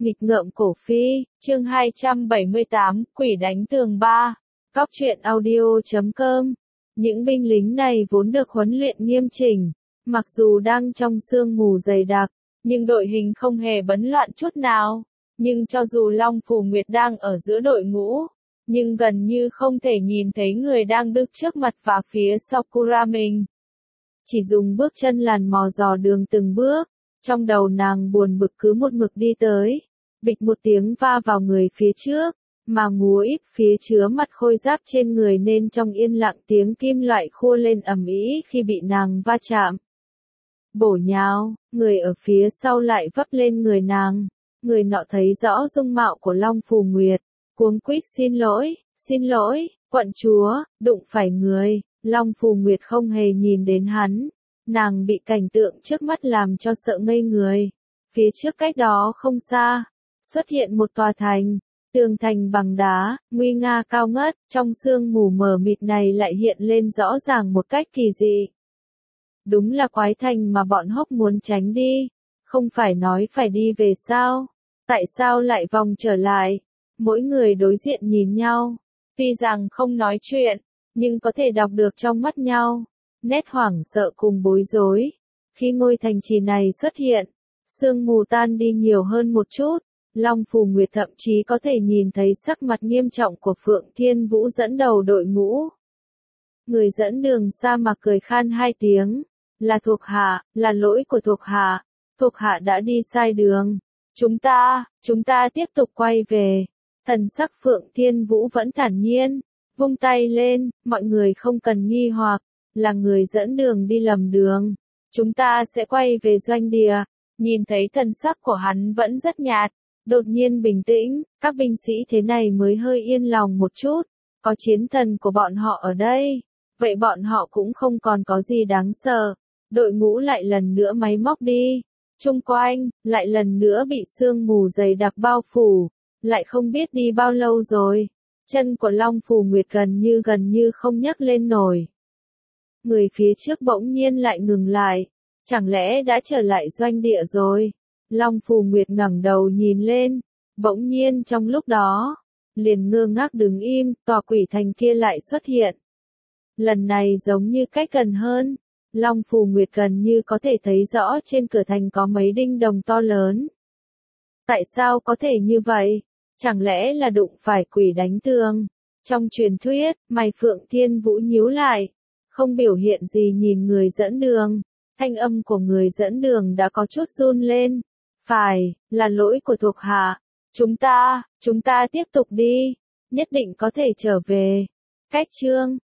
Nghịch ngợm cổ phi, chương 278, quỷ đánh tường 3. Góc truyện audio.com. Những binh lính này vốn được huấn luyện nghiêm chỉnh, mặc dù đang trong sương mù dày đặc, nhưng đội hình không hề bấn loạn chút nào. Nhưng cho dù Long Phù Nguyệt đang ở giữa đội ngũ, nhưng gần như không thể nhìn thấy người đang đứng trước mặt và phía sau Sakura mình. Chỉ dùng bước chân làn mò dò đường từng bước, trong đầu nàng buồn bực cứ một mực đi tới. Bịch một tiếng va vào người phía trước, mà ngúa ít phía chứa mặt khôi giáp trên người nên trong yên lặng tiếng kim loại khua lên ầm ĩ khi bị nàng va chạm. Bổ nhào, người ở phía sau lại vấp lên người nàng. Người nọ thấy rõ dung mạo của Long Phù Nguyệt, cuống quýt xin lỗi, quận chúa, đụng phải người. Long Phù Nguyệt không hề nhìn đến hắn, nàng bị cảnh tượng trước mắt làm cho sợ ngây người. Phía trước cách đó không xa, xuất hiện một tòa thành, tường thành bằng đá, nguy nga cao ngất, trong sương mù mờ mịt này lại hiện lên rõ ràng một cách kỳ dị. Đúng là quái thành mà bọn Hốc muốn tránh đi, không phải nói phải đi về sao? Tại sao lại vòng trở lại? Mỗi người đối diện nhìn nhau, tuy rằng không nói chuyện, nhưng có thể đọc được trong mắt nhau nét hoảng sợ cùng bối rối. Khi ngôi thành trì này xuất hiện, sương mù tan đi nhiều hơn một chút, Long Phù Nguyệt thậm chí có thể nhìn thấy sắc mặt nghiêm trọng của Phượng Thiên Vũ dẫn đầu đội ngũ. Người dẫn đường sa mạc cười khan hai tiếng, là thuộc hạ, là lỗi của thuộc hạ đã đi sai đường. Chúng ta tiếp tục quay về. Thần sắc Phượng Thiên Vũ vẫn thản nhiên, vung tay lên, mọi người không cần nghi hoặc, là người dẫn đường đi lầm đường. Chúng ta sẽ quay về doanh địa. Nhìn thấy thần sắc của hắn vẫn rất nhạt, đột nhiên bình tĩnh, các binh sĩ thế này mới hơi yên lòng một chút. Có chiến thần của bọn họ ở đây, vậy bọn họ cũng không còn có gì đáng sợ. Đội ngũ lại lần nữa máy móc đi. Chung quanh, lại lần nữa bị sương mù dày đặc bao phủ. Lại không biết đi bao lâu rồi. Chân của Long Phù Nguyệt gần như không nhấc lên nổi. Người phía trước bỗng nhiên lại ngừng lại. Chẳng lẽ đã trở lại doanh địa rồi? Long Phù Nguyệt ngẩng đầu nhìn lên. Bỗng nhiên trong lúc đó, liền ngơ ngác đứng im, tòa quỷ thành kia lại xuất hiện. Lần này giống như cách gần hơn. Long Phù Nguyệt gần như có thể thấy rõ trên cửa thành có mấy đinh đồng to lớn. Tại sao có thể như vậy? Chẳng lẽ là đụng phải quỷ đánh tường? Trong truyền thuyết, mày Phượng Thiên Vũ nhíu lại, không biểu hiện gì nhìn người dẫn đường. Thanh âm của người dẫn đường đã có chút run lên. Phải, là lỗi của thuộc hạ. Chúng ta tiếp tục đi. Nhất định có thể trở về. Cách chương